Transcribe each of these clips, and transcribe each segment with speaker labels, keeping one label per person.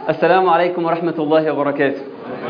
Speaker 1: السلام عليكم ورحمة الله وبركاته.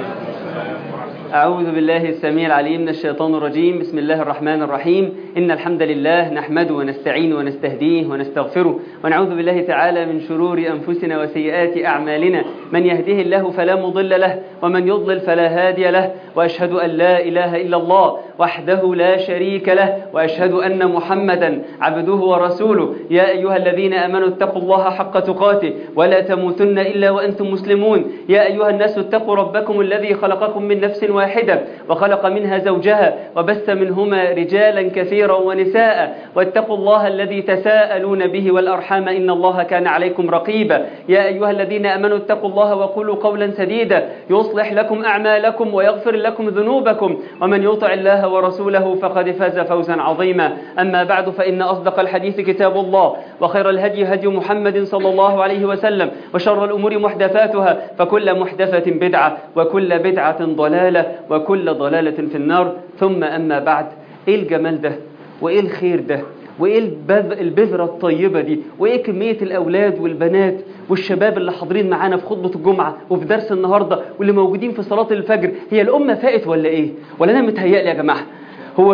Speaker 1: أعوذ بالله السميع العليم من الشيطان الرجيم. بسم الله الرحمن الرحيم. إن الحمد لله نحمده ونستعينه ونستهديه ونستغفره ونعوذ بالله تعالى من شرور أنفسنا وسيئات أعمالنا. من يهده الله فلا مضل له ومن يضلل فلا هادي له، وأشهد أن لا إله إلا الله وحده لا شريك له، وأشهد أن محمدا عبده ورسوله. يا أيها الذين آمنوا اتقوا الله حق تقاته ولا تموتن إلا وأنتم مسلمون. يا أيها الناس اتقوا ربكم الذي خلقكم من نفس واحدة وخلق منها زوجها وبث منهما رجالا كثيرا ونساء، واتقوا الله الذي تساءلون به والأرحام إن الله كان عليكم رقيبا. يا أيها الذين آمنوا اتقوا الله وقولوا قولا سديدا يصلح لكم أعمالكم ويغفر لكم ذنوبكم، ومن يطع الله ورسوله فقد فاز فوزا عظيما. أما بعد، فإن أصدق الحديث كتاب الله، وخير الهدي هدي محمد صلى الله عليه وسلم، وشر الأمور محدثاتها، فكل محدثة بدعة وكل بدعة ضلالة وكل ضلالة في النار. ثم أما بعد، إيه الجمال ده وإيه الخير ده وإيه البذرة الطيبة دي وإيه كمية الأولاد والبنات والشباب اللي حاضرين معانا في خطبة الجمعة وفي درس النهاردة واللي موجودين في صلاة الفجر. هي الأمة فائت ولا إيه؟ ولا أنا متهيألي يا جماعة؟ هو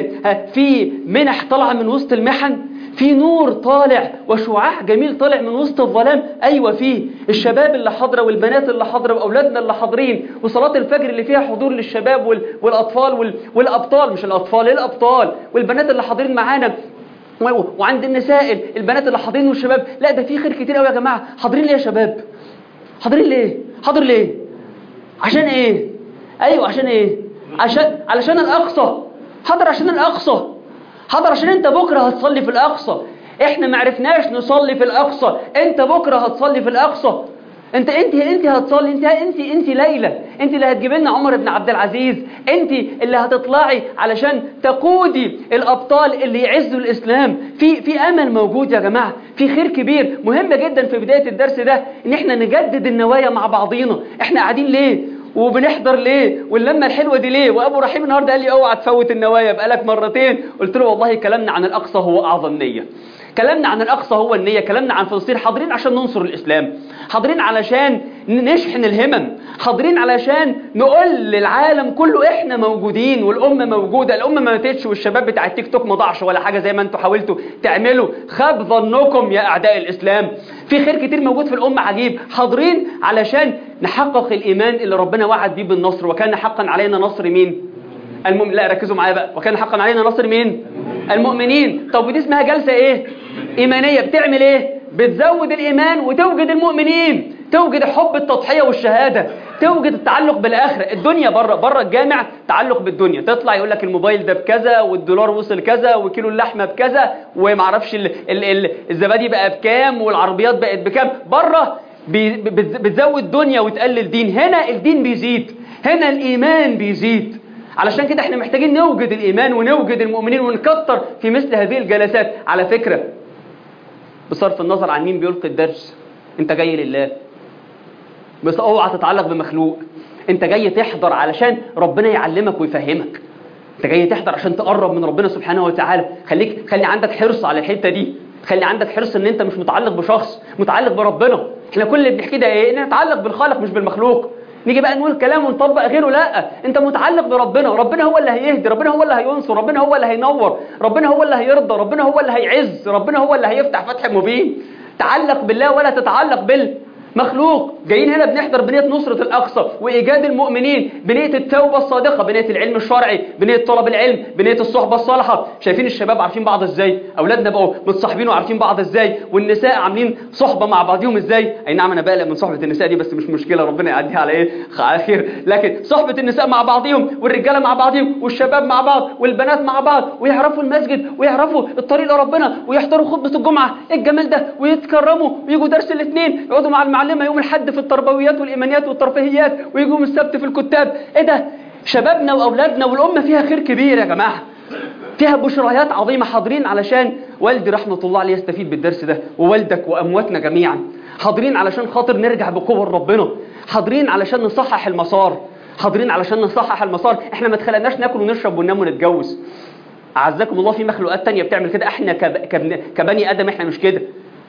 Speaker 1: في منح طالعة من وسط المحن؟ في نور طالع وشعاع جميل طالع من وسط الظلام؟ أيوة فيه. الشباب اللي حاضرة والبنات اللي حاضرة وأولادنا اللي حاضرين، وصلاة الفجر اللي فيها حضور للشباب والأطفال والأبطال، مش الأطفال، الأبطال والبنات اللي حاضرين معانا، وعند النساء البنات اللي حاضرين والشباب. لا ده في خير كتير قوي يا جماعة. حاضرين ليه يا شباب؟ حاضرين ليه؟ حاضر ليه؟ عشان ايه؟ ايوه عشان ايه؟ علشان الأقصى. حاضر عشان الأقصى. حاضر عشان انت بكرة هتصلي في الأقصى. احنا ما عرفناش نصلي في الأقصى، انت بكرة هتصلي في الأقصى. انت هتصلي. انت ليلى، انت اللي هتجيب لنا عمر بن عبد العزيز، انت اللي هتطلعي علشان تقودي الابطال اللي يعزوا الاسلام. في امل موجود يا جماعه، في خير كبير. مهم جدا في بدايه الدرس ده ان احنا نجدد النوايا مع بعضينا. احنا قاعدين ليه وبنحضر ليه واللمه الحلوه دي ليه؟ وابو رحيم النهارده قال لي اوعى تفوت النوايا، بقالك مرتين. قلت له والله كلامنا عن الاقصى هو اعظم نيه. كلامنا عن الأقصى هو النية. كلامنا عن فلسطين حاضرين عشان ننصر الإسلام، حاضرين علشان نشحن الهمم، حاضرين علشان نقول للعالم كله إحنا موجودين والأمة موجودة. الأمة ما ماتتش والشباب بتاع التيك توك ما ضاعش ولا حاجة زي ما أنتوا حاولتوا تعملوا. خاب ظنكم يا أعداء الإسلام. في خير كتير موجود في الأمة عجيب. حاضرين علشان نحقق الإيمان اللي ربنا وعد بيه بالنصر. وكان حقا علينا نصر مين؟ لا ركزوا معايا بقى. وكان حقا علينا نصر مين؟ المؤمنين. طب ودي اسمها جلسة ايه؟ ايمانية. بتعمل ايه؟ بتزود الايمان وتوجد المؤمنين، توجد حب التضحية والشهادة، توجد التعلق بالاخرة. الدنيا بره الجامع تعلق بالدنيا. تطلع يقول لك الموبايل ده بكذا والدولار وصل كذا وكيلو اللحمة بكذا ومعرفش الزبادي بقى بكام والعربيات بقت بكام. بره بتزود دنيا وتقلل دين. هنا الدين بيزيد، هنا الايمان بيزيد. علشان كده احنا محتاجين نوجد الإيمان ونوجد المؤمنين ونكتر في مثل هذه الجلسات. على فكرة بصرف النظر عن مين بيلقي الدرس، انت جاي لله. بس اوعى تتعلق بمخلوق. انت جاي تحضر علشان ربنا يعلمك ويفهمك. انت جاي تحضر عشان تقرب من ربنا سبحانه وتعالى. خلي عندك حرص على الحتة دي. خلي عندك حرص ان انت مش متعلق بشخص، متعلق بربنا. احنا كل اللي بنحكيه ده ايه؟ ان نتعلق بالخالق مش بالمخلوق. نيجي بقى نقول كلام ونطبق غيره. لا، انت متعلق بربنا. ربنا هو اللي هيهدي، ربنا هو اللي هينصر، ربنا هو اللي هينور، ربنا هو اللي هيرضى، ربنا هو اللي هيعز، ربنا هو اللي هيفتح فتح مبين. تعلق بالله ولا تتعلق بالمخلوق. جايين هنا بنحضر بنية نصرة الأقصى وإيجاد المؤمنين، بنية التوبة الصادقة، بنية العلم الشرعي، بنية طلب العلم، بنية الصحبة الصالحة. شايفين الشباب عارفين بعض ازاي؟ أولادنا بقوا متصاحبين وعارفين بعض ازاي؟ والنساء عاملين صحبة مع بعضهم ازاي؟ أي نعم أنا بقلق من صحبة النساء دي بس مش مشكلة، ربنا يعديها على ايه؟ على خير. لكن صحبة النساء مع بعضهم والرجالة مع بعضهم والشباب مع بعض والبنات مع بعض، ويعرفوا المسجد ويعرفوا الطريق لربنا ويحضروا خطبة الجمعة. إيه الجمال ده؟ ويتكرموا ويجوا درس الاثنين، يقعدوا مع المعلمة يوم الحد في التربويات والإيمانيات والترفيهيات، ويجوا من السبت في الكتاب. ايه ده؟ شبابنا وأولادنا والأمة فيها خير كبير يا جماعة، فيها بشريات عظيمة. حاضرين علشان والدي رحمة الله عليه يستفيد بالدرس ده، ووالدك وأمواتنا جميعا. حاضرين علشان خاطر نرجع بقوة ربنا. حاضرين علشان نصحح المسار. حاضرين علشان نصحح المسار. احنا ما اتخلقناش ناكل ونشرب وننام ونتجوز. أعزكم الله في مخلوقات تانية بتعمل كده. احنا كبني آدم احنا مش كده.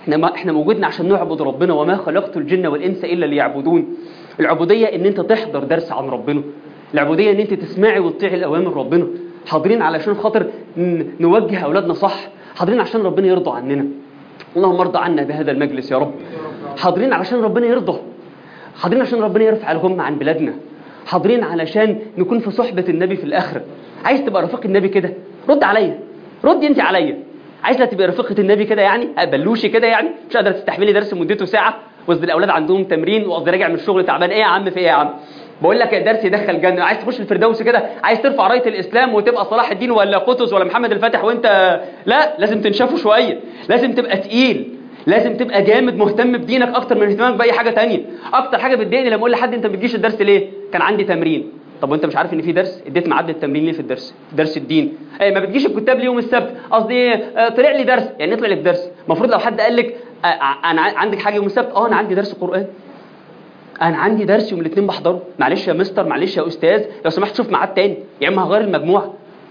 Speaker 1: احنا موجودنا عشان نعبد ربنا، وما خلقت الجن والانس الا ليعبدون. العبوديه ان انت تحضر درس عن ربنا، العبوديه ان انت تسمعي وتطيعي الاوامر ربنا. حاضرين علشان خاطر نوجه اولادنا صح، حاضرين عشان ربنا يرضى عننا. اللهم ارضى عنا بهذا المجلس يا رب. حاضرين علشان ربنا يرضى، حاضرين عشان ربنا يرفع الغمة عن بلادنا، حاضرين علشان نكون في صحبة النبي في الآخرة. عايز تبقى رفيق النبي كده؟ رد عليا، ردي انت عليا. عايز لا تبقى رفيقة النبي كده يعني بلوشي كده يعني مش قادرة تستحملي درس مدته ساعة وسط الأولاد عندهم تمرين وقصدي راجع من الشغل تعبان؟ ايه يا عم في ايه يا عم؟ بقول لك الدرس يدخل جنة. عايز تخش الفردوس كده؟ عايز ترفع راية الإسلام وتبقى صلاح الدين ولا قطز ولا محمد الفاتح وانت لا؟ لازم تنشفه شوية، لازم تبقى تقيل، لازم تبقى جامد مهتم بدينك اكتر من اهتمامك باي حاجه تانية. اكتر حاجه بتضايقني لما اقول لحد انت ما بتجيش الدرس ليه؟ كان عندي تمرين. طب وانت مش عارف ان في درس؟ اديت ميعاد للتمرين ليه في الدرس؟ درس الدين. ما بتجيش الكتاب ليه يوم السبت؟ قصدي طلع لي درس. يعني يطلع لك درس. المفروض لو حد قال لك انا عندك حاجه يوم السبت، انا عندي درس قران، انا عندي درس يوم الاثنين بحضره، معلش يا مستر، معلش يا استاذ، لو سمحت شوف ميعاد تاني، يا اما هغير المجموعه.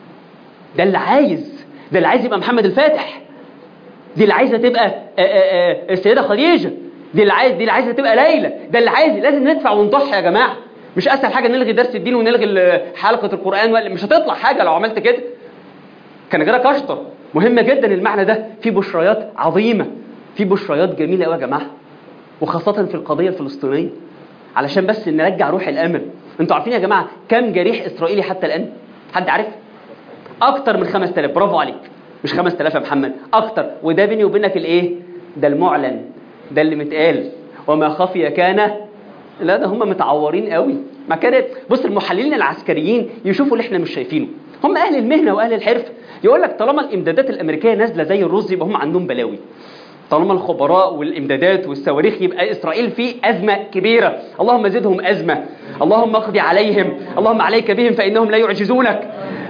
Speaker 1: ده اللي عايز يبقى محمد الفاتح، دي اللي عايزه تبقى السيده خديجه، دي اللي عايزه تبقى ليلى، ده اللي عايز. لازم ندفع ونضحي يا جماعه. مش اسهل حاجه نلغي درس الدين ونلغي حلقه القران، ولا مش هتطلع حاجه لو عملت كده. كان غيرك اشطر. مهمه جدا المعنى ده، في بشريات عظيمه، في بشريات جميله قوي يا جماعه، وخاصه في القضيه الفلسطينيه، علشان بس نرجع روح الامل. انتوا عارفين يا جماعه كم جريح اسرائيلي حتى الان؟ حد عارف؟ اكتر من 5000. برافو عليك، مش 5000 يا محمد، اكتر. وده بيني وبينك الايه؟ ده المعلن، ده اللي متقال. وما خفي كان، لا ده هم متعورين قوي. ما كانت بص المحللين العسكريين يشوفوا اللي احنا مش شايفينه، هم اهل المهنه واهل الحرف. يقول لك طالما الامدادات الامريكيه نازله زي الرز يبقى هم عندهم بلاوي. طالما الخبراء والامدادات والصواريخ يبقى اسرائيل في ازمه كبيره. اللهم زدهم ازمه، اللهم اقضي عليهم، اللهم عليك بهم فانهم لا يعجزونك.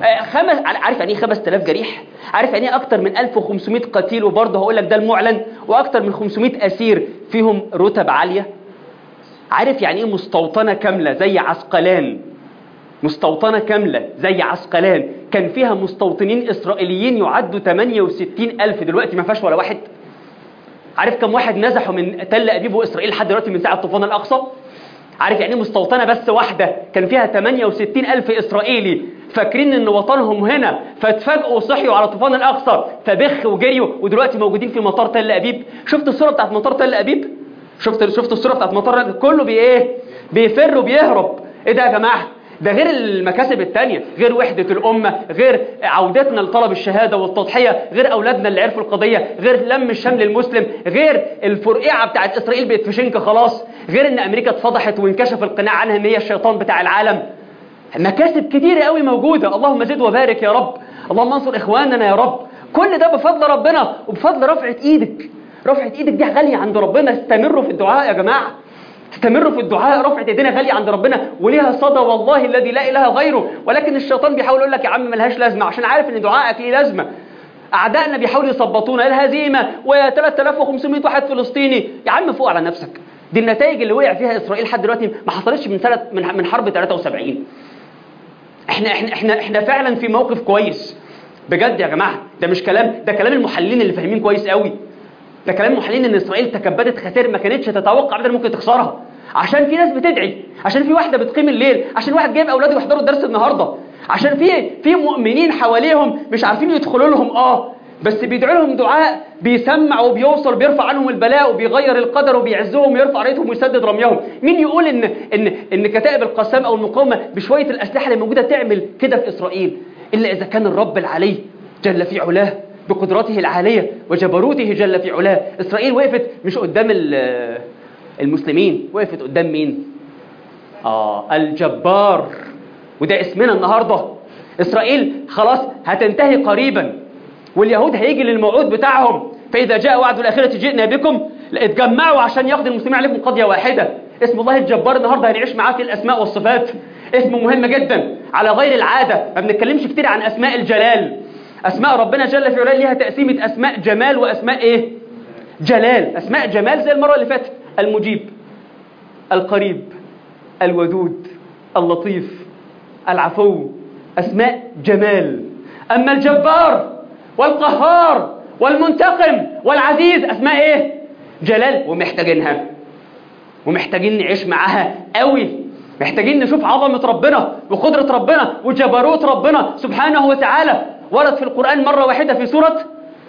Speaker 1: عارف يعني ايه 5000 جريح؟ عارف يعني ايه اكتر من 1500 قتيل؟ وبرضه هقول لك ده المعلن. واكتر من 500 اسير فيهم رتب عاليه. عارف يعني ايه مستوطنه كامله زي عسقلان؟ مستوطنه كامله زي عسقلان كان فيها مستوطنين اسرائيليين يعدوا 68,000، دلوقتي ما فيهاش ولا واحد. عارف كم واحد نزحوا من تل أبيب وإسرائيل لحد دلوقتي من ساعة طوفان الأقصى؟ عارف يعني مستوطنة بس واحدة كان فيها 68,000 إسرائيلي فاكرين إن وطنهم هنا، فاتفاجئوا وصحيوا على طوفان الأقصى فبخ وجريوا، ودلوقتي موجودين في مطار تل أبيب. شفت الصورة بتاعت مطار تل أبيب؟ شفت الصورة بتاعت مطار كله بيفر وبيهرب. إيه ده يا جماعة؟ ده غير المكاسب التانية، غير وحدة الأمة، غير عودتنا لطلب الشهادة والتضحية، غير أولادنا اللي عرفوا القضية، غير لم الشمل المسلم، غير الفرقعة بتاعت إسرائيل بيتفشنك خلاص، غير إن أمريكا اتفضحت وانكشف القناع عنها إن هي الشيطان بتاع العالم. مكاسب كتيرة قوي موجودة. اللهم زد وبارك يا رب، اللهم انصر إخواننا يا رب. كل ده بفضل ربنا وبفضل رفعة إيدك. رفعة إيدك دي غالية عند ربنا. استمروا في الدعاء يا جماعة، استمروا في الدعاء. رفعة ايدينا غالية عند ربنا وليها صدى والله الذي لا اله غيره. ولكن الشيطان بيحاول يقول لك يا عم ملهاش لازمه، عشان عارف ان دعائك ليه لازمه. اعدائنا بيحاولوا يثبطونا الهزيمه و3500 واحد فلسطيني. يا عم فوق على نفسك. دي النتائج اللي وقع فيها اسرائيل لحد دلوقتي ما حصلتش من سنه من حرب 73. احنا فعلا في موقف كويس بجد يا جماعه. ده مش كلام، ده كلام المحللين اللي فاهمين كويس قوي. ده كلام المحللين ان اسرائيل تكبدت خسائر ما كانتش تتوقع ابدا ممكن تخسرها، عشان في ناس بتدعي، عشان في واحده بتقيم الليل، عشان واحد جايب اولاده يحضروا الدرس النهارده، عشان في مؤمنين حواليهم مش عارفين يدخلوا لهم بس بيدعوا لهم دعاء بيسمع وبيوصل، بيرفع عنهم البلاء وبيغير القدر وبيعزهم ويرفع رايتهم ويسدد رميهم. مين يقول ان كتائب القسام او المقاومه بشويه الاسلحه اللي موجوده تعمل كده في اسرائيل الا اذا كان الرب العلي جل في علاه بقدرته العاليه وجبروته جل في علاه. اسرائيل وقفت مش قدام المسلمين، وقفت قدام مين؟ الجبار. وده اسمنا النهارده. اسرائيل خلاص هتنتهي قريبا، واليهود هيجي للموعود بتاعهم، فاذا جاء وعد الاخره جئنا بكم. اتجمعوا عشان ياخد المسلمين عليكم قضيه واحده. اسم الله الجبار النهارده هنعيش معاه في الاسماء والصفات. اسم مهم جدا على غير العاده. ما بنتكلمش كتير عن اسماء الجلال. اسماء ربنا جل في علاه ليها تقسيمه اسماء جمال واسماء جلال. اسماء جمال زي المره اللي فاتت: المجيب، القريب، الودود، اللطيف، العفو. اسماء جمال. اما الجبار والقهار والمنتقم والعزيز اسماء جلال ومحتاجينها، ومحتاجين نعيش معاها قوي، محتاجين نشوف عظمة ربنا وقدرة ربنا وجبروت ربنا سبحانه وتعالى. ورد في القرآن مرة واحدة في سورة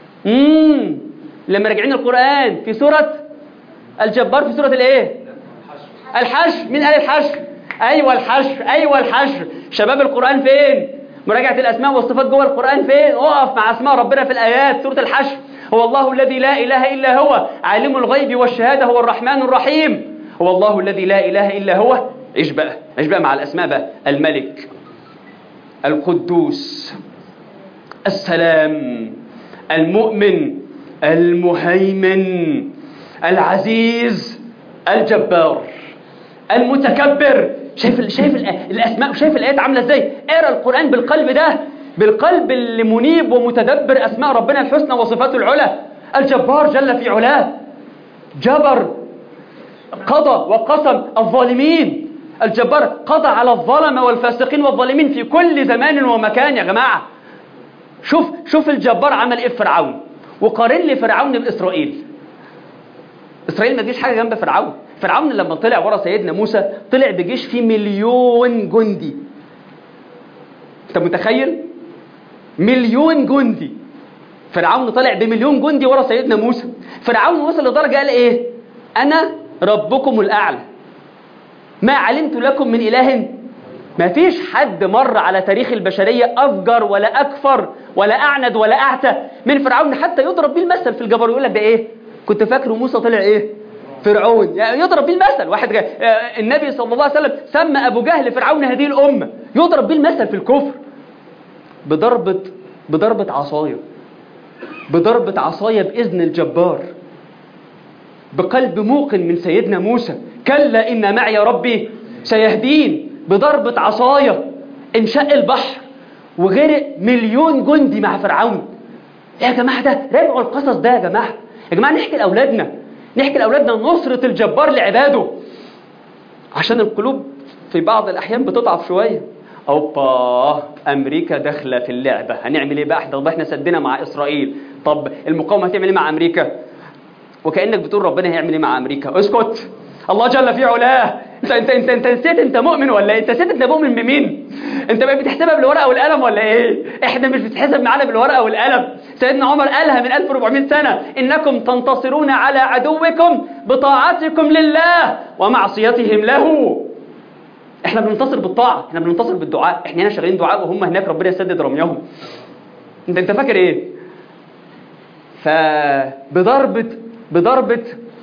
Speaker 1: لما راجعين القرآن في سورة الجبار، في سورة الايه؟ الحشر. مين قال الحشر؟ ايوه الحشر، ايوه الحشر. شباب القرآن فين؟ مراجعة الأسماء والصفات جوه القرآن فين؟ اقف مع أسماء ربنا في الآيات. سورة الحشر: هو الله الذي لا إله إلا هو عالم الغيب والشهادة هو الرحمن الرحيم. هو الله الذي لا إله إلا هو. عيش بقى مع الأسماء بقى: الملك، القدوس، السلام، المؤمن، المهيمن، العزيز، الجبار، المتكبر. شايف الأسماء وشايف الآيات عاملة ازاي؟ اقرأ القرآن بالقلب ده، بالقلب اللي منيب ومتدبر أسماء ربنا الحسنى وصفاته العلى. الجبار جل في علاه، جبر، قضى وقسم الظالمين. الجبار قضى على الظلمة والفاسقين والظالمين في كل زمان ومكان. يا جماعة شوف الجبار عمل ايه في فرعون، وقارن لي فرعون بإسرائيل. إسرائيل ما تجيش حاجة جنب فرعون. فرعون لما طلع ورا سيدنا موسى طلع بجيش فيه 1,000,000 جندي. انت متخيل؟ 1,000,000 جندي. فرعون طلع ب1,000,000 جندي ورا سيدنا موسى. فرعون وصل لدرجة قال ايه؟ انا ربكم الاعلى ما علمت لكم من اله. ما فيش حد مر على تاريخ البشرية افجر ولا اكفر ولا اعند ولا اعتى من فرعون، حتى يضرب بيه المثل في الجبر. يقول لك ده ايه؟ كنت فاكر موسى طلع ايه؟ فرعون. يعني يضرب بيه المثل. واحد النبي صلى الله عليه وسلم سمى ابو جهل فرعون هذه الامه، يضرب بيه المثل في الكفر. بضربة عصاية بإذن الجبار، بقلب موقن من سيدنا موسى: كلا إن معي ربي سيهدين. بضربة عصاية انشق البحر وغرق 1,000,000 جندي مع فرعون. يا جماعة ده راجعوا القصص ده يا جماعة. نحكي لأولادنا نصرة الجبار لعباده، عشان القلوب في بعض الأحيان بتضعف شوية. أوبا، أمريكا داخلة في اللعبة، هنعمل إيه بقى؟ احنا سدنا مع إسرائيل، طب المقاومة هتعمل إيه مع أمريكا؟ وكأنك بتقول ربنا هيعمل إيه مع أمريكا؟ اسكت، الله جل في علاه. انت نسيت انت مؤمن ولا ايه؟ انت نسيت انت مؤمن بمين؟ انت بقى بتحسبها بالورقه والقلم ولا ايه؟ احنا مش بتحسب معانا بالورقه والقلم. سيدنا عمر قالها من 1400 سنه: انكم تنتصرون على عدوكم بطاعتكم لله ومعصيتهم له. احنا بننتصر بالطاعه، احنا بننتصر بالدعاء. احنا هنا شغالين دعاء وهم هناك ربنا يسدد رميهم. انت فاكر ايه؟ بضربه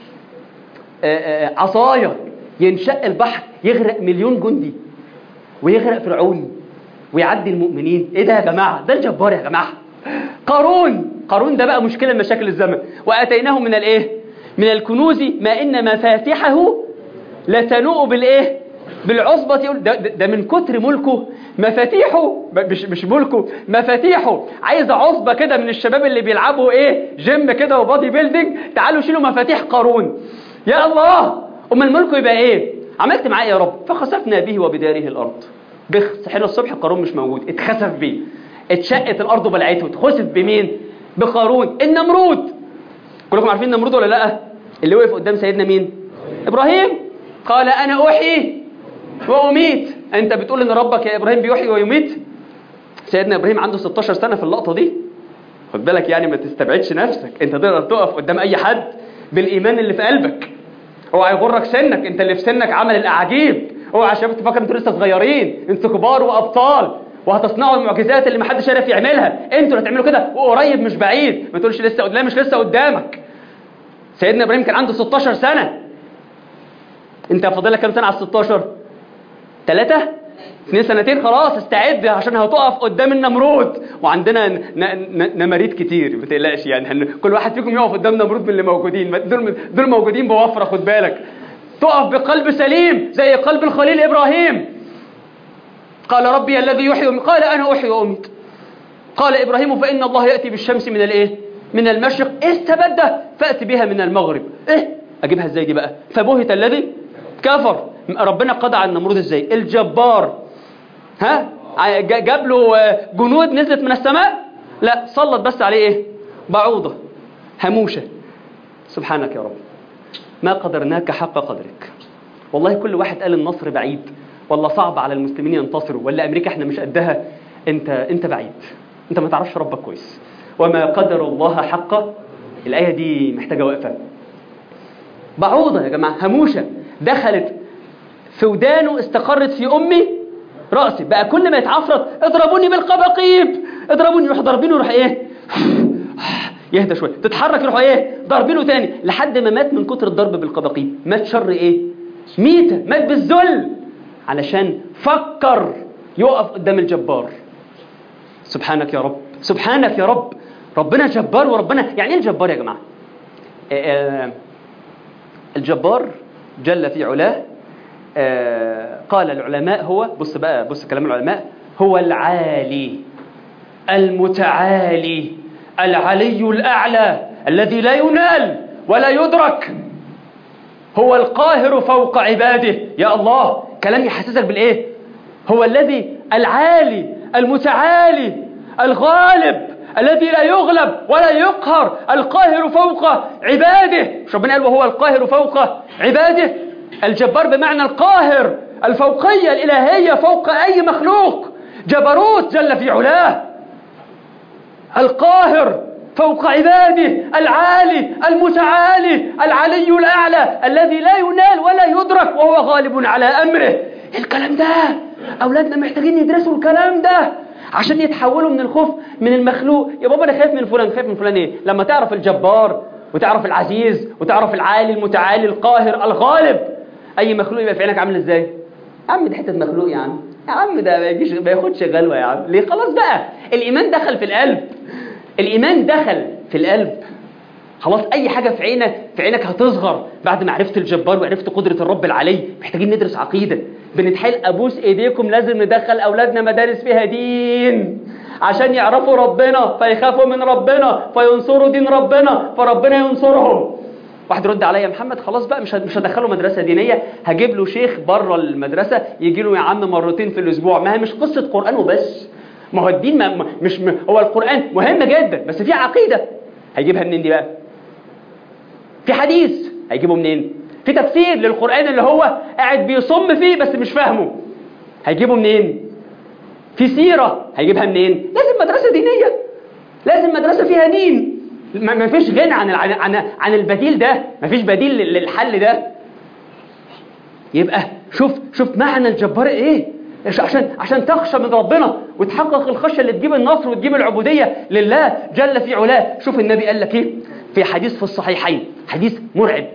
Speaker 1: عصاية ينشق البحر، يغرق 1,000,000 جندي ويغرق فرعون ويعدي المؤمنين. ايه ده يا جماعة؟ ده الجبار يا جماعة. قارون ده بقى مشكلة من مشاكل الزمن. وآتيناه من الايه؟ من الكنوز ما إن مفاتحه لتنوء بالايه؟ بالعصبة. ده من كتر ملكه مفاتيحه، مش ملكه، مفاتيحه عايزة عصبة كده من الشباب اللي بيلعبوا ايه؟ جيم كده وبادي بيلدينج. تعالوا شيلوا مفاتيح قارون. يا الله، أما الملك يبقى ايه؟ عملت معاه يا رب؟ فخسفنا به وبداره الأرض. صحينا الصبح قارون مش موجود، اتخسف بيه، اتشقت الأرض وبلعته. اتخسف بمين؟ بقارون النمرود. كلكم عارفين النمرود ولا لا؟ اللي وقف قدام سيدنا مين؟ إبراهيم. قال أنا أحيي وأميت. أنت بتقول إن ربك يا إبراهيم بيحيي ويميت؟ سيدنا إبراهيم عنده 16 سنة في اللقطة دي. خد بالك يعني، ما تستبعدش نفسك. أنت تقدر تقف قدام أي حد بالإيمان اللي في قلبك. اوعى يغرك سنك، انت اللي في سنك عمل الاعاجيب. اوعى يا شباب تفكر انتوا لسه صغيرين، انتوا كبار وابطال وهتصنعوا المعجزات اللي محدش عارف يعملها. انتوا اللي هتعملوا كده وقريب مش بعيد. ما تقولش لسه قدام، مش لسه قدامك. سيدنا ابراهيم كان عنده 16 سنة. انت فاضلك كام سنة على 16؟ 3 2 سنتين. خلاص استعد عشان هتقف قدام النمرود. وعندنا نماريد كتير، ما تقلقش يعني. كل واحد فيكم يقف قدام نمرود من اللي موجودين. دول موجودين بوفرة، خد بالك. تقف بقلب سليم زي قلب الخليل إبراهيم. قال ربي الذي يحيي ويميت. قال أنا أحيي وأميت. قال إبراهيم فإن الله يأتي بالشمس من الايه؟ من المشرق استبد فأتي بها من المغرب. ايه أجيبها ازاي دي بقى؟ فبهت الذي كفر. ربنا قضى على النمرود ازاي؟ الجبار جاب له جنود نزلت من السماء؟ لا، سلط بس عليه ايه؟ بعوضة هموشة. سبحانك يا رب. ما قدرناك حق قدرك. والله كل واحد قال النصر بعيد، والله صعب على المسلمين ينتصروا، ولا أمريكا احنا مش قدها. انت بعيد، انت ما تعرفش ربك كويس. وما قدر الله حق. الآية دي محتاجة وقفة. بعوضة يا جماعة، هموشة دخلت في ودانه، استقرت في أمي رأسي، بقى كل ما يتعفرط اضربوني بالقباقيب، اضربوني، يروح ضربينه، يروح ايه يهدى شويه، تتحرك يروح ايه ضربينه تاني، لحد ما مات من كتر الضرب بالقباقيب. مات شر ايه؟ ميتة، مات بالذل، علشان فكر يقف قدام الجبار. سبحانك يا رب، سبحانك يا رب. ربنا جبار، وربنا يعني ايه الجبار يا جماعه؟ الجبار جل في علاه، قال العلماء هو، بص كلام العلماء، هو العالي المتعالي العلي الأعلى الذي لا ينال ولا يدرك، هو القاهر فوق عباده. يا الله، كلام يحسسك بالإيه؟ هو الذي العالي المتعالي الغالب الذي لا يغلب ولا يقهر، القاهر فوق عباده. مش ربنا قال وهو القاهر فوق عباده؟ الجبار بمعنى القاهر، الفوقية الإلهية فوق أي مخلوق، جبروت جل في علاه، القاهر فوق عباده، العالي المتعالي العلي الأعلى الذي لا ينال ولا يدرك، وهو غالب على أمره. الكلام ده أولادنا محتاجين يدرسوا الكلام ده عشان يتحولوا من الخوف من المخلوق. يا بابا أنا خايف من فلان، خايف من فلان إيه؟ لما تعرف الجبار وتعرف العزيز وتعرف العالي المتعالي القاهر الغالب، أي مخلوق يبقى في عينك عامل إزاي؟ يا عم دي حتة مخلوق يا عم ده ما ياخدش غلوة يا عم. ليه؟ خلاص بقى الإيمان دخل في القلب، الإيمان دخل في القلب، خلاص أي حاجة في عينك هتصغر بعد ما عرفت الجبار وعرفت قدرة الرب العلي. محتاجين ندرس عقيدة، بنتحايل أبوس إيديكم لازم ندخل أولادنا مدارس فيها دين عشان يعرفوا ربنا، فيخافوا من ربنا، فينصروا دين ربنا، فربنا ينصرهم. واحد يرد عليا، محمد خلاص بقى مش هدخله مدرسة دينية، هجيب له شيخ بره المدرسة يجي له يا عم مرتين في الأسبوع. ما هي مش قصة قرآن وبس، ما هو الدين هو القرآن مهم جدا، بس في عقيدة هيجيبها منين دي بقى؟ في حديث هيجيبه منين؟ في تفسير للقرآن اللي هو قاعد بيصم فيه بس مش فاهمه هيجيبه منين؟ في سيرة هيجيبها منين؟ لازم مدرسة دينية، لازم مدرسة فيها دين. ما فيش غنى عن البديل ده، ما فيش بديل للحل ده. يبقى شوف معنى الجبار ايه، عشان تخشى من ربنا وتحقق الخشية اللي تجيب النصر وتجيب العبودية لله جل في علاه. شوف النبي قال لك ايه في حديث في الصحيحين، حديث مرعب.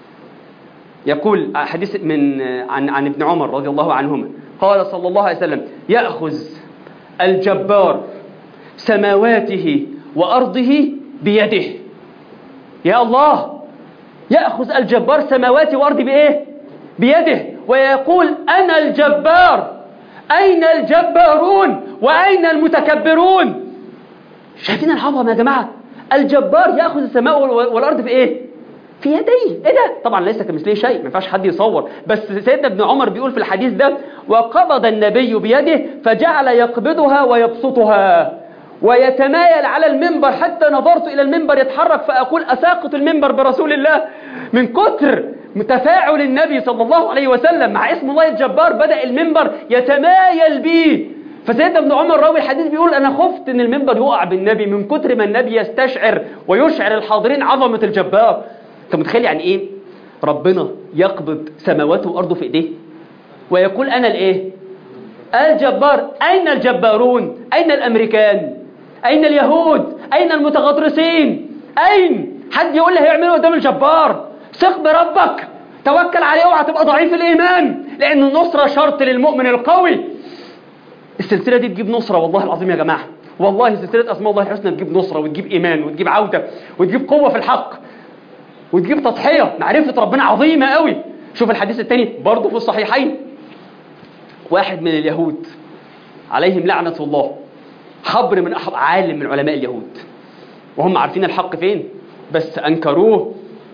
Speaker 1: يقول حديث عن ابن عمر رضي الله عنهما، قال صلى الله عليه وسلم: يأخذ الجبار سماواته وأرضه بيده. يا الله، يأخذ الجبار سماواته وأرضه بإيه؟ بيده، ويقول: أنا الجبار، أين الجبارون وأين المتكبرون؟ شايفين العظمة يا جماعة؟ الجبار يأخذ السماء والأرض في إيه؟ في يديه. إيه ده؟ طبعا ليس كمثله شيء، ما ينفعش حد يصور، بس سيدنا ابن عمر بيقول في الحديث ده: وقبض النبي بيده فجعل يقبضها ويبسطها ويتمايل على المنبر حتى نظرت إلى المنبر يتحرك فأقول: أساقط المنبر برسول الله. من كتر تفاعل النبي صلى الله عليه وسلم مع اسم الله الجبار بدأ المنبر يتمايل به. فسيدنا ابن عمر راوي الحديث بيقول: أنا خفت أن المنبر يقع بالنبي من كتر ما النبي يستشعر ويشعر الحاضرين عظمة الجبار. أنت متخيل يعني إيه ربنا يقبض سماواته وأرضه في إيديه ويقول: أنا الإيه؟ الجبار. أين الجبارون؟ أين الأمريكان؟ أين اليهود؟ أين المتغطرسين؟ أين؟ حد يقول لي هيعملوا قدام الجبار؟ ثق بربك، توكل عليه، اوعى تبقى ضعيف الإيمان، لأن النصرة شرط للمؤمن القوي. السلسلة دي تجيب نصرة والله العظيم يا جماعة، والله سلسلة أسماء الله الحسنى تجيب نصرة وتجيب إيمان وتجيب عودة وتجيب قوة في الحق وتجيب تضحية. معرفة ربنا عظيمة قوي. شوف الحديث الثاني برضه في الصحيحين، واحد من اليهود عليهم لعنة الله، حبر من عالم من علماء اليهود، وهم عارفين الحق فين بس أنكروه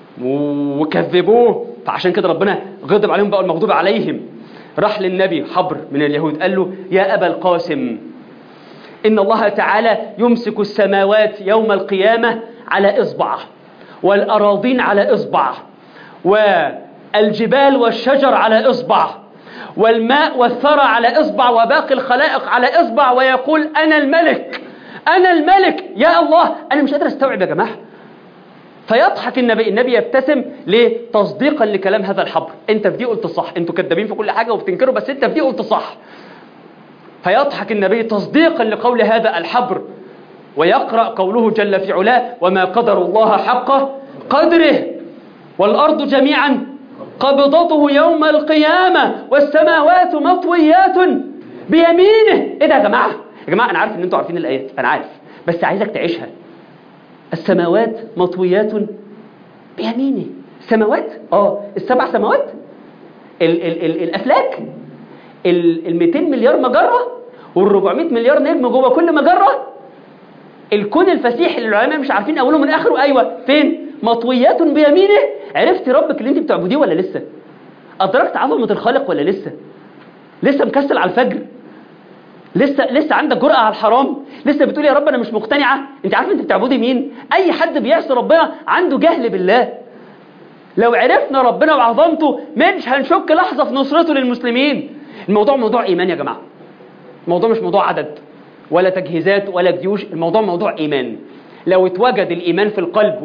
Speaker 1: وكذبوه، فعشان كده ربنا غضب عليهم بقوا المغضوب عليهم. راح للنبي حبر من اليهود قال له: يا أبا القاسم، إن الله تعالى يمسك السماوات يوم القيامة على إصبع والأراضين على إصبع، والجبال والشجر على إصبع، والماء والثرى على إصبع، وباقي الخلائق على إصبع، ويقول أنا الملك أنا الملك. يا الله، أنا مش قادر أستوعب يا جماعة. فيضحك النبي يبتسم ليه؟ تصديقا لكلام هذا الحبر. انت في دي قلت صح، انتوا كذابين في كل حاجة وبتنكروا، بس انت في دي قلت صح. فيضحك النبي تصديقا لقول هذا الحبر، ويقرأ قوله جل في علاه وما قدر الله حق قدره والأرض جميعا قبضته يوم القيامة والسماوات مطويات بيمينه. ايه ده يا جماعة؟ يا جماعة أنا عارف ان انتوا عارفين الآيات، أنا عارف، بس عايزك تعيشها. السماوات مطويات بيمينه. سماوات؟ السبع سماوات، الأفلاك، 200 مليار مجرة، وال400 مليار نجم جوه كل مجرة، الكون الفسيح اللي العلماء مش عارفين أوله من آخره. أيوة، فين؟ مطويات بيمينه. عرفت ربك اللي انت بتعبديه ولا لسه؟ أدركت عظمة الخالق ولا لسه؟ لسه مكسل على الفجر؟ لسه عندك جرأة على الحرام؟ لسه بتقول يا رب أنا مش مقتنعة؟ انت عارف انت بتعبدي مين؟ أي حد بيعصي ربنا عنده جهل بالله. لو عرفنا ربنا وعظمته مش هنشك لحظة في نصرته للمسلمين. الموضوع موضوع إيمان يا جماعة. الموضوع مش موضوع عدد ولا تجهيزات ولا جيوش، الموضوع موضوع إيمان. لو اتوجد الإيمان في القلب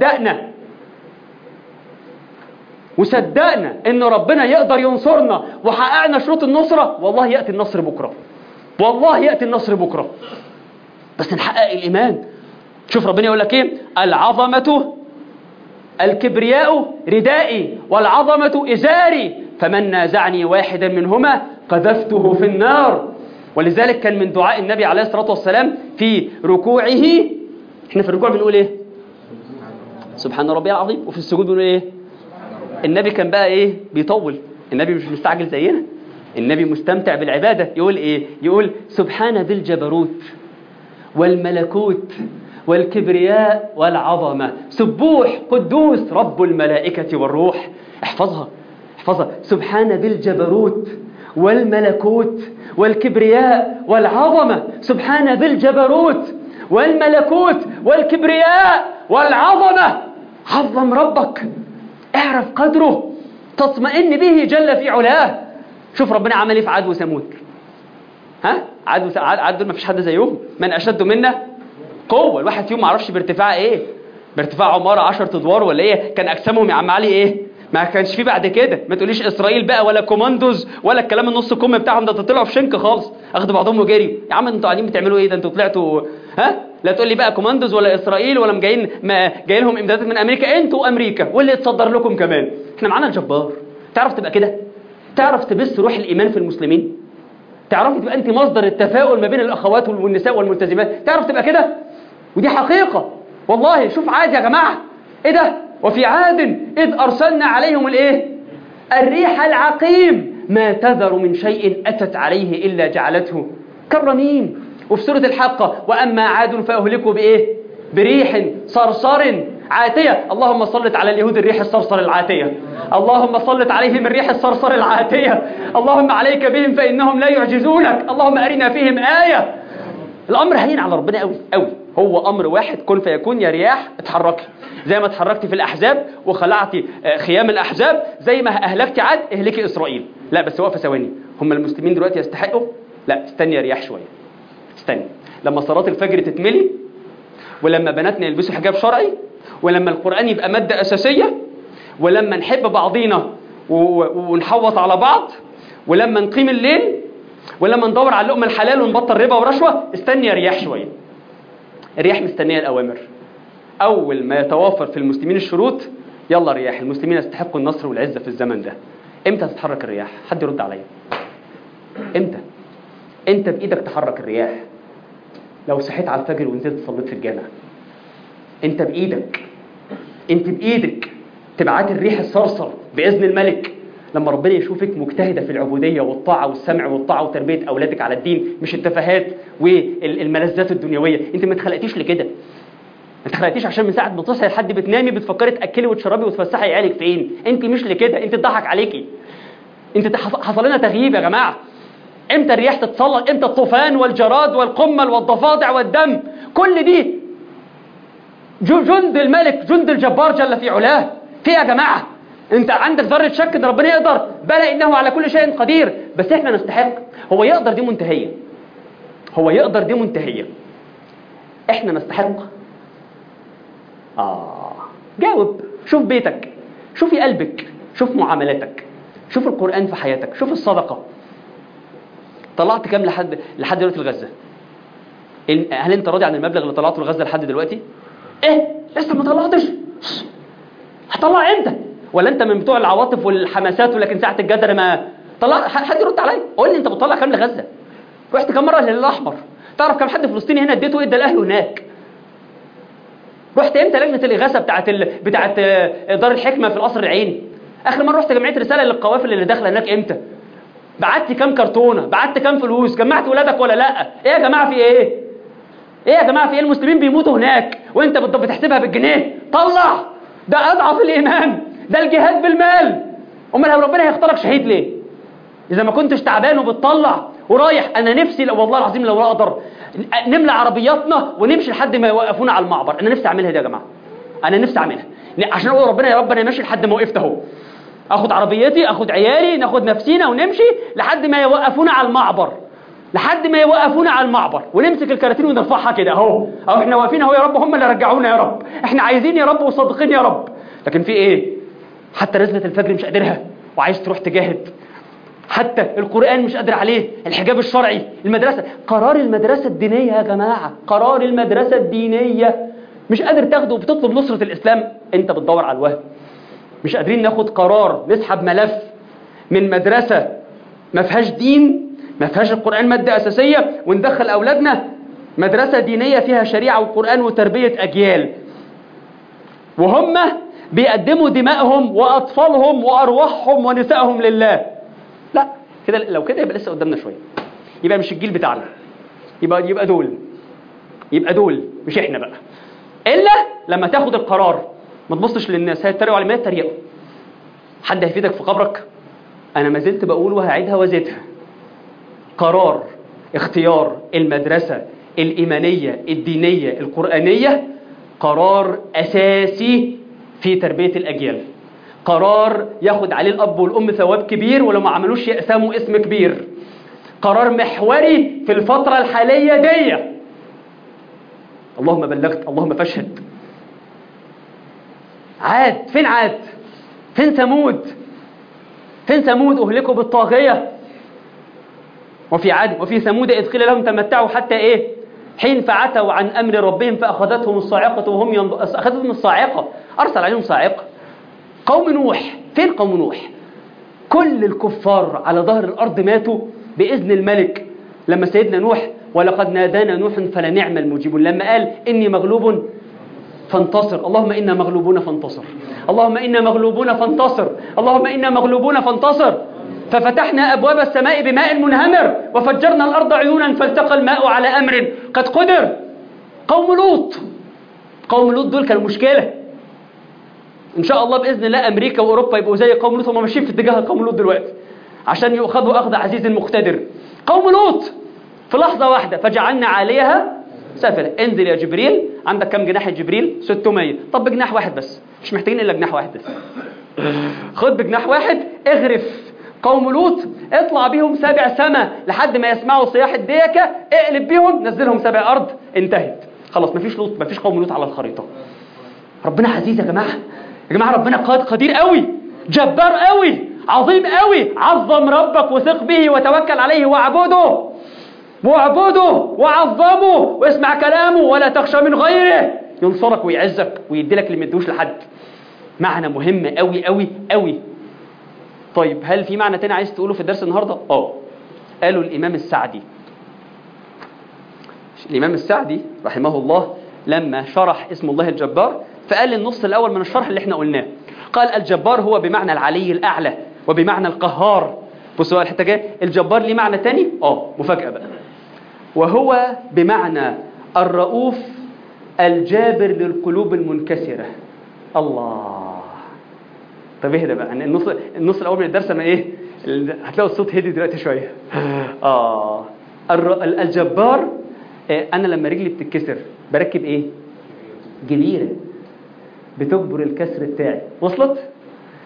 Speaker 1: وصدقنا إن ربنا يقدر ينصرنا وحققنا شروط النصرة، والله يأتي النصر بكرة، والله يأتي النصر بكرة، بس نحقق الإيمان. شوف ربنا يقول لك إيه؟ العظمة الكبرياء ردائي والعظمة إزاري فمن نازعني واحدا منهما قذفته في النار. ولذلك كان من دعاء النبي عليه الصلاة والسلام في ركوعه، احنا في الركوع بنقول ايه؟ سبحان ربي العظيم. وفي السجود بنقول ايه؟ النبي كان بقى ايه؟ بيطول. النبي مش مستعجل زينا، النبي مستمتع بالعبادة. يقول ايه؟ يقول سبحان ذي الجبروت والملكوت والكبرياء والعظمة سبوح قدوس رب الملائكة والروح. احفظها. سبحان ذي الجبروت والملكوت والكبرياء والعظمة. سبحان ذي الجبروت والملكوت والكبرياء والعظمة. عظم ربك، اعرف قدره، تطمئن به جل في علاه. شوف ربنا عمل ايه في عاد وثمود. عاد دول ما فيش حد زيهم، من أشد منا قوة. الواحد فيهم ما عرفش بارتفاع ايه، بارتفاع عمارة 10 أدوار ولا ايه، كان أجسامهم يا عم علي ايه، ما كانش فيه بعد كده. ما تقوليش إسرائيل بقى ولا كوماندوز ولا الكلام النص كم بتاعهم ده، طلعوا في شنك خالص، اخدوا بعضهم وجري. يا عم انتوا قاعدين بتعملوا ايه ده؟ انتوا طلعتوا لا تقول لي بقى كوماندوز ولا إسرائيل ولا جاي لهم امدادات من أمريكا. انتوا أمريكا واللي يتصدر لكم كمان. احنا معانا الجبار. تعرف تبقى كده؟ تعرف تبث روح الإيمان في المسلمين؟ تعرف تبقى انت مصدر التفاؤل ما بين الأخوات والنساء والملتزمات؟ تعرف تبقى كده؟ ودي حقيقة والله. شوف عاد يا جماعة، ايه ده؟ وفي عاد إذ أرسلنا عليهم الايه؟ الريح العقيم ما تذر من شيء أتت عليه إلا جعلته كالرميم. وفي سورة الحاقة وأما عاد فأهلكوا بإيه؟ بريح صرصر عاتية. اللهم صلت على اليهود الريح الصرصر العاتية، اللهم صلت عليهم الريح الصرصر العاتية، اللهم عليك بهم فإنهم لا يعجزونك، اللهم أرنا فيهم آية. الأمر هين على ربنا قوي قوي. هو أمر واحد، كن فيكون. يا رياح اتحركي زي ما اتحركتي في الأحزاب وخلعتي خيام الأحزاب، زي ما أهلكتي عاد اهلكي إسرائيل. لا بس واقفة ثواني، هم المسلمين دلوقتي يستحقوا؟ لا استني يا رياح شوية، استني لما صلاة الفجر تتملي، ولما بناتنا يلبسوا حجاب شرعي، ولما القرآن يبقى مادة أساسية، ولما نحب بعضينا ونحوط على بعض، ولما نقيم الليل، ولما ندور على اللقمة الحلال ونبطل ربا ورشوة. استني يا رياح شوية. الرياح مستنية الأوامر. أول ما يتوافر في المسلمين الشروط، يلا رياح، المسلمين يستحقوا النصر والعزة في الزمن ده. امتى تتحرك الرياح؟ حد يرد عليا. امتى؟ انت بإيدك تحرك الرياح. لو صحيت على الفجر ونزلت صليت في الجامع، انت بإيدك تبعات الريح الصرصر بإذن الملك. لما ربنا يشوفك مجتهدة في العبودية والطاعة والسمع والطاعة وتربية أولادك على الدين، مش التفاهات والملذات الدنيوية. انت ما اتخلقتيش لكده، ما اتخلقتيش عشان من ساعة ما تصحي لحد بتنامي بتفكري تأكلي وتشربي وتفسحي عيالك فين. انت مش لكده، انت اتضحك عليكي. انت حصل لنا تغييب يا جماعة. امتى الرياح تتسلق؟ امتى الطوفان والجراد والقمل والضفادع والدم؟ كل دي جند الملك، جند الجبار جل في علاه. في يا جماعة انت عندك ذره شك ان ربنا يقدر؟ بلى انه على كل شيء قدير. بس احنا نستحق. هو يقدر دي منتهيه، هو يقدر دي منتهيه، احنا نستحق. جاوب. شوف بيتك، شوفي قلبك، شوف معاملاتك، شوف القرآن في حياتك، شوف الصدقة. طلعت كام لحد دلوقتي لغزة؟ هل انت راضي عن المبلغ اللي طلعته لغزة لحد دلوقتي؟ ايه لسه ما طلعتش؟ هطلع امتى؟ ولا انت من بتوع العواطف والحماسات ولكن ساعة الجدر ما طلع؟ حد يرد عليا قول لي انت بتطلع كام لغزة؟ رحت كام مرة للهلال الاحمر؟ تعرف كام حد فلسطيني هنا اديته ادى لاهله هناك؟ رحت امتى لجنه الاغاثه بتاعت دار الحكمه في القصر العيني؟ اخر مره رحت جمعيه رساله للقوافل اللي داخله هناك امتى؟ بعت كام كرتونه؟ بعت كام فلوس؟ جمعت ولادك ولا لا؟ ايه يا جماعه في ايه؟ ايه يا جماعه في ايه؟ المسلمين بيموتوا هناك وانت بتحسبها بالجنيه؟ طلع. ده اضعف الايمان، ده الجهاد بالمال. امال ربنا هيختارك شهيد ليه؟ اذا ما كنتش تعبان وبتطلع ورايح. انا نفسي والله العظيم لو اقدر نملى عربياتنا ونمشي لحد ما يوقفونا على المعبر. انا نفسي اعملها دي يا جماعه، انا نفسي اعملها عشان اقول ربنا يا رب انا ماشي لحد ما وقفت اهو، اخد عربيتي اخد عيالي ناخد نفسينا ونمشي لحد ما يوقفونا على المعبر، لحد ما يوقفونا على المعبر ونمسك الكراتين ونرفعها كده اهو احنا واقفين اهو يا رب، هم اللي رجعونا يا رب، احنا عايزين يا رب وصادقين يا رب. لكن في ايه؟ حتى رزمه الفجر مش قادرها وعايز تروح تجاهد، حتى القرآن مش قادر عليه، الحجاب الشرعي، المدرسة، قرار المدرسة الدينية يا جماعة، قرار المدرسة الدينية مش قادر تاخده وبتطلب نصرة الإسلام. انت بتدور على الوهم. مش قادرين ناخد قرار نسحب ملف من مدرسة ما فيهاش دين، ما فيهاش القرآن مادة أساسية، وندخل أولادنا مدرسة دينية فيها شريعة وقرآن وتربية أجيال، وهم بيقدموا دمائهم وأطفالهم وأرواحهم ونسائهم لله. لا كده، لو كده يبقى لسه قدامنا شويه، يبقى مش الجيل بتاعنا، يبقى دول مش احنا بقى. الا لما تاخد القرار ما تبصش للناس هيتريقوا على ما يتريقوا. حد هيفيدك في قبرك؟ انا ما زلت بقول وهعيدها وازيدها، قرار اختيار المدرسه الايمانيه الدينيه القرانيه قرار اساسي في تربيه الاجيال، قرار ياخد عليه الأب والأم ثواب كبير ولو ما عملوش يقسموا اسم كبير، قرار محوري في الفترة الحالية دي. اللهم بلغت، اللهم فاشهد. عاد فين؟ عاد فين؟ ثمود فين؟ ثمود أهلكوا بالطاغية. وفي عاد وفي ثمود إذ قيل لهم تمتعوا حتى إيه؟ حين فعتوا عن أمر ربهم فأخذتهم الصاعقة وهم أخذتهم الصاعقة، أرسل عليهم صاعقة. قوم نوح فين؟ قوم نوح كل الكفار على ظهر الأرض ماتوا بإذن الملك لما سيدنا نوح ولقد نادانا نوح فلنعم المجيبون لما قال إني مغلوب فانتصر، اللهم إنا مغلوبون فانتصر، اللهم إنا مغلوبون فانتصر، اللهم إنا مغلوبون فانتصر. ففتحنا أبواب السماء بماء منهمر وفجرنا الأرض عيونا فالتقى الماء على أمر قد قدر. قوم لوط دول كانوا مشكلة. إن شاء الله بإذن الله أمريكا وأوروبا يبقوا زي قوم لوط، هم ماشيين في اتجاه قوم لوط دلوقتي عشان يؤخذوا أخذ عزيز مقتدر. قوم لوط في لحظة واحدة فجعلنا عليها سافلة. انزل يا جبريل، عندك كم جناح يا جبريل؟ 600. طب بجناح واحد بس، مش محتاجين إلا جناح واحد بس. خد بجناح واحد اغرف قوم لوط، اطلع بيهم 7 سما لحد ما يسمعوا صياح الديكة، اقلب بيهم نزلهم 7 أرض، انتهت خلاص. مفيش لوط، مفيش قوم لوط على الخريطة. ربنا عزيز يا جماعة، يا جماعة ربنا قدير قوي، جبار قوي، عظيم قوي. عظم ربك وثق به وتوكل عليه واعبده وعظمه واسمع كلامه ولا تخشى من غيره، ينصرك ويعزك ويديلك اللي مدوش لحد. معنى مهم قوي قوي قوي. طيب هل في معنى تاني عايز تقوله في الدرس النهاردة؟ قالوا الإمام السعدي رحمه الله لما شرح اسم الله الجبار فقال النص الأول من الشرح اللي احنا قلناه، قال الجبار هو بمعنى العلي الأعلى وبمعنى القهار. بصوا الحتة جاية، الجبار ليه معنى تاني؟ مفاجأة بقى، وهو بمعنى الرؤوف الجابر للقلوب المنكسرة. الله. طب اهدى بقى، النص الأول من الدرس أنا إيه؟ هتلاقوا الصوت هدي دلوقتي شوية. الجبار، أنا لما رجلي بتتكسر بركب إيه؟ جبيرة بتجبر الكسر بتاعي. وصلت؟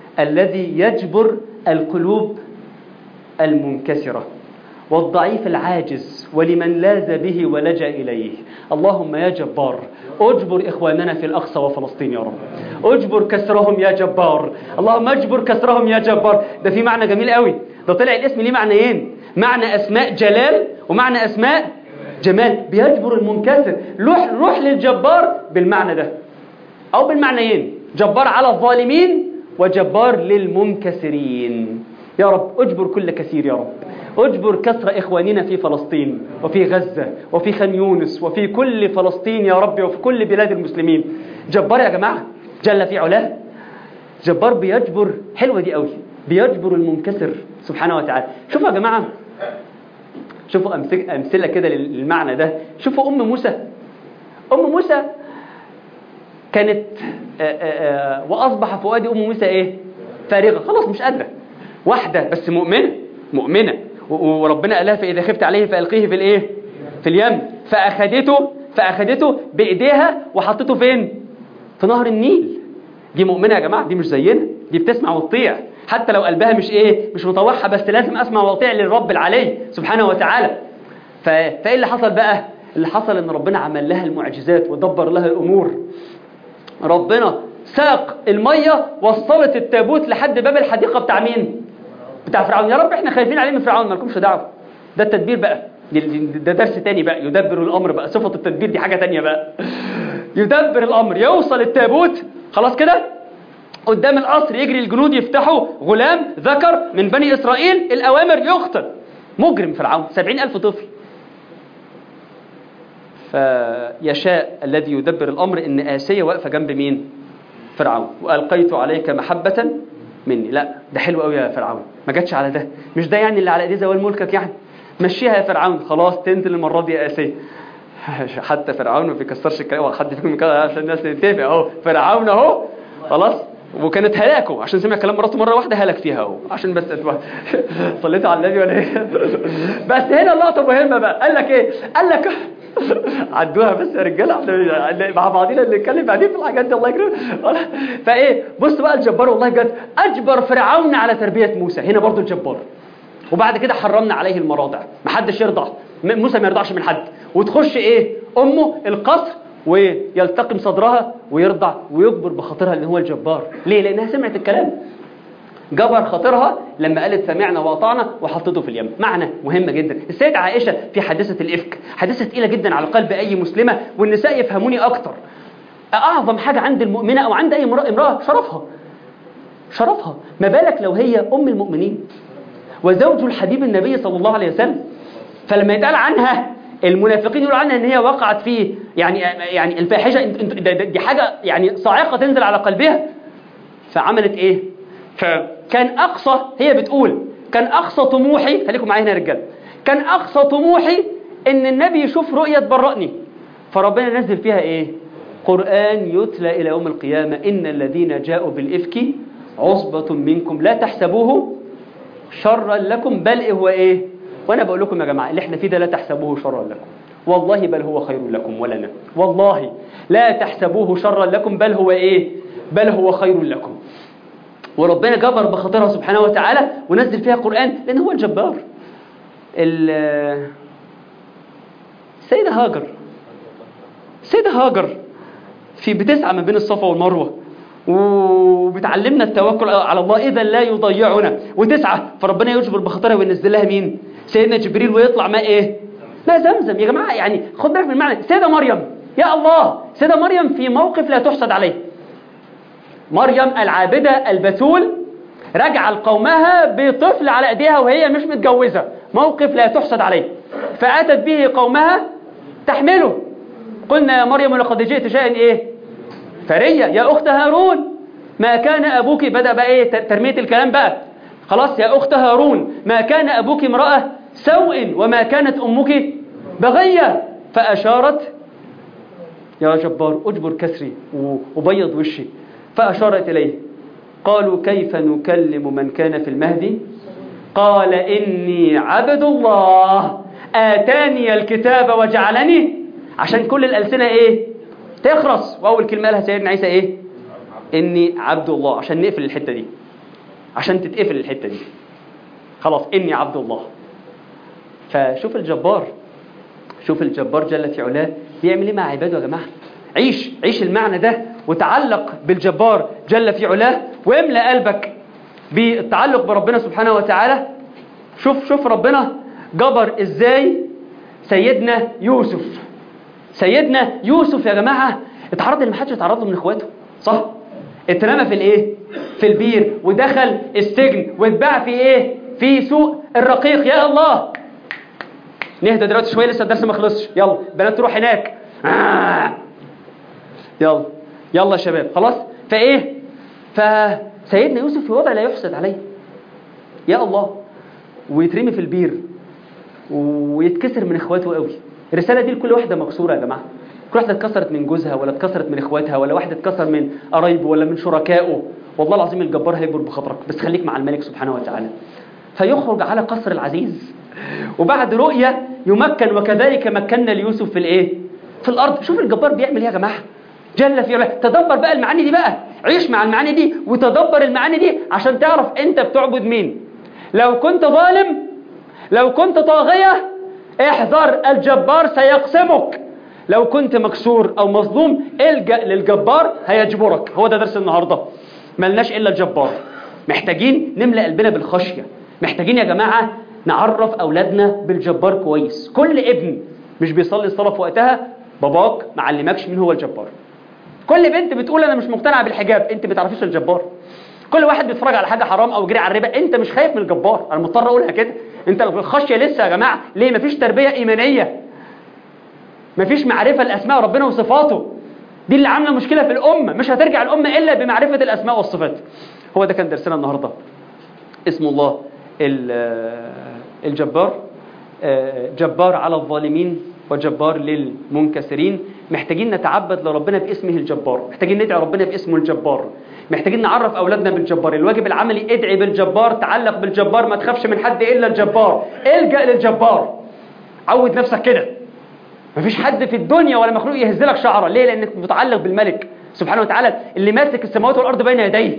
Speaker 1: الذي يجبر القلوب المنكسرة والضعيف العاجز ولمن لاذ به ولجأ إليه. اللهم يا جبار أجبر إخواننا في الأقصى وفلسطين يا رب، أجبر كسرهم يا جبار، اللهم أجبر كسرهم يا جبار. ده في معنى جميل قوي، ده طلع الاسم ليه معنيين، معنى أسماء جلال ومعنى أسماء جمال. بيجبر المنكسر، روح للجبار بالمعنى ده أو بالمعنيين، جبار على الظالمين وجبار للمنكسرين. يا رب أجبر كل كثير يا رب، أجبر كسر إخواننا في فلسطين وفي غزة وفي خان يونس وفي كل فلسطين يا رب وفي كل بلاد المسلمين. جبار يا جماعة جل في علاه، جبار بيجبر. حلوة دي قوي، بيجبر المنكسر سبحانه وتعالى. شوفوا يا جماعة، شوفوا أمثلة كده للمعنى ده. شوفوا أم موسى كانت وأصبح فؤاد أم موسى إيه؟ فارغة، خلاص مش قادرة، واحدة بس مؤمنة وربنا قالها فإذا خفت عليه فألقيه في الإيه؟ في اليم. فأخدته بإيديها وحطته فين؟ في نهر النيل. دي مؤمنة يا جماعة، دي مش زينا، دي بتسمع وتطيع حتى لو قلبها مش مطوعها، بس لازم أسمع وأطيع للرب العلي سبحانه وتعالى. فإيه اللي حصل بقى؟ اللي حصل إن ربنا عمل لها المعجزات ودبر لها الأمور. ربنا ساق المية، وصلت التابوت لحد باب الحديقة بتاع مين؟ بتاع فرعون. يا رب احنا خايفين عليه من فرعون، مالكمش دعوه، ده التدبير بقى، ده درس تاني بقى، يدبر الامر بقى، صفه التدبير دي حاجه تانية بقى. يدبر الامر، يوصل التابوت خلاص كده قدام القصر، يجري الجنود يفتحوا، غلام ذكر من بني اسرائيل، الاوامر يقتل مجرم فرعون 70,000 طفل. فيشاء الذي يدبر الامر ان آسية واقفه جنب مين؟ فرعون. والقيت عليك محبه مني. لا ده حلو قوي يا فرعون، ما جاتش على ده، مش ده يعني اللي على ايديه زوال ملكك يعني، مشيها يا فرعون، خلاص تنزل المره دي يا آسية. حتى فرعون ما بيكسرش الكلام، حد فيكم كده عشان الناس تتفق اهو، فرعون اهو خلاص، وكانت هلاكه عشان سمع كلام مراته مره واحده هلك فيها اهو، عشان بس صليتوا على النبي ولا ايه؟ بس هنا اللقطه مهمه بقى، قال لك ايه؟ قال لك عدوها بس يا رجاله، احنا مع بعضينا اللي نتكلم بعدين في الحاجات دي الله يكرمك. فايه بص بقى الجبار والله بجد اجبر فرعون على تربيه موسى، هنا برضو الجبار. وبعد كده حرمنا عليه المراضع، محدش يرضع، موسى ما يرضعش من حد، وتخش ايه امه القصر ويلتقم صدرها ويرضع ويجبر بخاطرها لان هو الجبار. ليه؟ لانها سمعت الكلام، جبر خاطرها لما قالت سمعنا واطعنا وحطته في اليم. معنى مهم جدا. السيدة عائشة في حادثة الإفك، حادثة تقيلة جدا على قلب أي مسلمة، والنساء يفهموني أكتر. أعظم حاجة عند المؤمنة أو عند أي امرأة شرفها، ما بالك لو هي أم المؤمنين وزوج الحبيب النبي صلى الله عليه وسلم. فلما يتقال عنها المنافقين يقولوا عنها ان هي وقعت فيه يعني الفاحشة، دي حاجة يعني صاعقة تنزل على قلبها. فعملت ايه؟ فكان أقصى، هي بتقول كان أقصى طموحي، خليكم معايا هنا يا رجال، كان أقصى طموحي إن النبي يشوف رؤية تبرأني. فربنا نزل فيها إيه؟ قرآن يتلى إلى يوم القيامة، إن الذين جاءوا بالإفك عصبة منكم لا تحسبوه شرا لكم بل هو إيه؟ وأنا بقول لكم يا جماعة اللي إحنا فيه ده لا تحسبوه شرا لكم، والله بل هو خير لكم ولنا، والله لا تحسبوه شرا لكم بل هو إيه؟ بل هو خير لكم. وربنا جبر بخاطرها سبحانه وتعالى ونزل فيها قرآن لأن هو الجبار. السيدة هاجر في بتسعى ما بين الصفا والمروة وبتعلمنا التوكل على الله إذا لا يضيعنا، وتسعى فربنا يجبر بخاطرها وينزل لها مين؟ سيدنا جبريل، ويطلع ماء إيه؟ ماء زمزم. يا جماعة يعني خد بالك من المعنى. سيدة مريم، يا الله، سيدة مريم في موقف لا تحسد عليه. مريم العابدة البتول رجع لقومها بطفل على ايديها وهي مش متجوزة، موقف لا تحسد عليه. فأتت به قومها تحمله، قلنا يا مريم لقد جئت شيئا ايه؟ فرية. يا أخت هارون ما كان أبوك، بدأ بقى ايه ترمية الكلام بقى، خلاص يا أخت هارون ما كان أبوك امرأة سوء وما كانت أمك بغية. فأشارت، يا جبار أجبر كسري وبيض وشي، فأشارت إليه. قالوا كيف نكلم من كان في المهدي؟ قال إني عبد الله آتاني الكتاب وجعلني، عشان كل الألسنة إيه؟ تخرس. وأول كلمة قالها سيدنا عيسى إيه؟ إني عبد الله، عشان نقفل الحتة دي. عشان تتقفل الحتة دي. خلاص إني عبد الله. فشوف الجبار، شوف الجبار جل في علاه بيعمل ايه مع عباده يا جماعه. عيش المعنى ده وتعلق بالجبار جل في علاه، واملأ قلبك بالتعلق بربنا سبحانه وتعالى. شوف ربنا جبر ازاي سيدنا يوسف. سيدنا يوسف يا جماعه اتعرض اللي ما حدش اتعرض له من اخواته، صح؟ اترمى في الايه؟ في البير، ودخل السجن، واتباع في ايه؟ في سوق الرقيق. يا الله، نهدى دلوقتي شويه، لسه الدرس ما خلصش. يلا بنات تروح هناك. يلا يا شباب، خلاص. فسيدنا يوسف في وضع لا يحسد عليه. يا الله، ويترمي في البير ويتكسر من اخواته قوي. الرساله دي لكل واحده مكسوره يا جماعه. كل واحده اتكسرت من جوزها، ولا اتكسرت من اخواتها، ولا واحد اتكسر من قرايبه، ولا من شركائه. والله العظيم الجبار هيجبر بخاطرك، بس خليك مع الملك سبحانه وتعالى. فيخرج على قصر العزيز، وبعد رؤية يمكن، وكذلك مكنا ليوسف في الايه؟ في الارض. شوف الجبار بيعمل ايه يا جماعه جل في علاه. تدبر بقى المعاني دي بقى، عيش مع المعاني دي وتدبر المعاني دي عشان تعرف انت بتعبد مين. لو كنت ظالم، لو كنت طاغية، احذر الجبار سيقسمك. لو كنت مكسور او مظلوم، الجأ للجبار هيجبرك. هو ده درس النهارده. ملناش الا الجبار. محتاجين نملأ قلبنا بالخشية. محتاجين يا جماعه نعرف اولادنا بالجبار كويس. كل ابن مش بيصلي الصلاه في وقتها، باباك ما علمكش مين هو الجبار. كل بنت بتقول انا مش مقتنعه بالحجاب، انت ما تعرفيش الجبار. كل واحد بيتفرج على حاجه حرام او جري على الربا، انت مش خايف من الجبار. انا مضطر اقولها كده. انت الخشيه لسه يا جماعه. ليه؟ مفيش تربيه ايمانيه، مفيش معرفه لاسماء ربنا وصفاته. دي اللي عامله مشكله في الامه. مش هترجع الامه الا بمعرفه الاسماء والصفات. هو ده كان درسنا النهارده. اسم الله الجبار. جبار على الظالمين وجبار للمنكسرين. محتاجين نتعبد لربنا باسمه الجبار، محتاجين ندعي ربنا باسمه الجبار، محتاجين نعرف أولادنا بالجبار. الواجب العملي ادعي بالجبار، تعلق بالجبار، ما تخافش من حد إلا الجبار، الجأ للجبار. عود نفسك كده. مفيش حد في الدنيا ولا مخلوق يهزلك شعره. ليه؟ لأنك متعلق بالملك سبحانه وتعالى اللي ماسك السماوات والأرض بين يديه.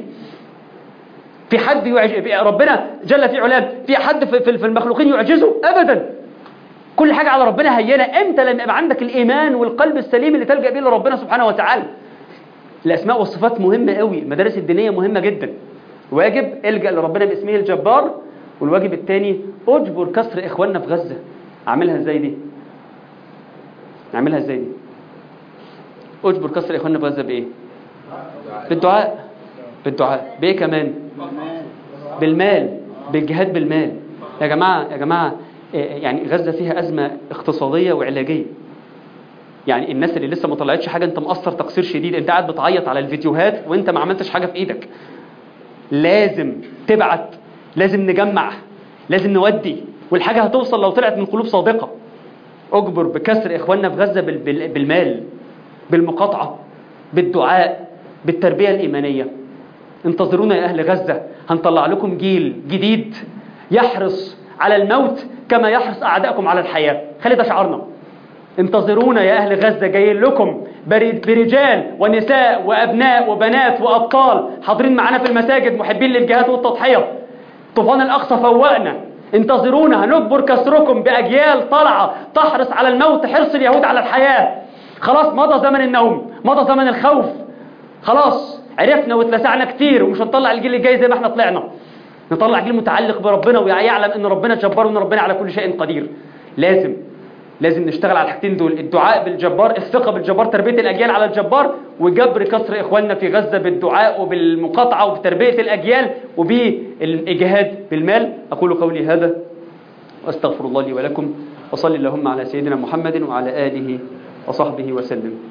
Speaker 1: في حد ربنا جل في علاه في حد في المخلوقين يعجزه؟ أبدا. كل حاجة على ربنا هينة. امتى؟ لما يبقى عندك الإيمان والقلب السليم اللي تلجأ به لربنا سبحانه وتعالى. الأسماء والصفات مهمة قوي. المدارس الدينية مهمة جدا. واجب الجأ لربنا باسمه الجبار. والواجب الثاني اجبر كسر إخواننا في غزة. أعملها ازاي دي؟ نعملها ازاي دي؟ اجبر كسر إخواننا في غزة بإيه؟ بالدعاء. بالدعاء. بإيه كمان؟ بالمال. بالجهاد بالمال. يا جماعة يعني غزة فيها أزمة اقتصادية وعلاجية. يعني الناس اللي لسه ما طلعتش حاجة، انت مقصر تقصير شديد. انت قاعد بتعيط على الفيديوهات وانت ما عملتش حاجة في ايدك. لازم تبعت، لازم نجمع، لازم نودي، والحاجة هتوصل لو طلعت من قلوب صادقة. اجبر بكسر اخواننا في غزة بالمال، بالمقاطعة، بالدعاء، بالتربية الإيمانية. انتظرونا يا أهل غزة، هنطلع لكم جيل جديد يحرص على الموت كما يحرص أعدائكم على الحياة. خلي ده شعارنا. انتظرونا يا أهل غزة، جايين لكم برجال ونساء وأبناء وبنات وأبطال حاضرين معنا في المساجد، محبين للجهاد والتضحية. طوفان الأقصى فوقنا. انتظرونا، هنجبر كسركم بأجيال طالعة تحرص على الموت حرص اليهود على الحياة. خلاص مضى زمن النوم، مضى زمن الخوف. خلاص عرفنا واتلسعنا كتير، ومش هنطلع الجيل الجاي زي ما احنا طلعنا. نطلع جيل متعلق بربنا ويعلم ان ربنا جبار وان ربنا على كل شيء قدير. لازم نشتغل على الحاجتين دول. الدعاء بالجبار، الثقة بالجبار، تربية الأجيال على الجبار، وجبر كسر إخواننا في غزة بالدعاء وبالمقاطعة وبتربية الأجيال وبالإجهاد بالمال. أقول قولي هذا وأستغفر الله لي ولكم، وصلي اللهم على سيدنا محمد وعلى آله وصحبه وسلم.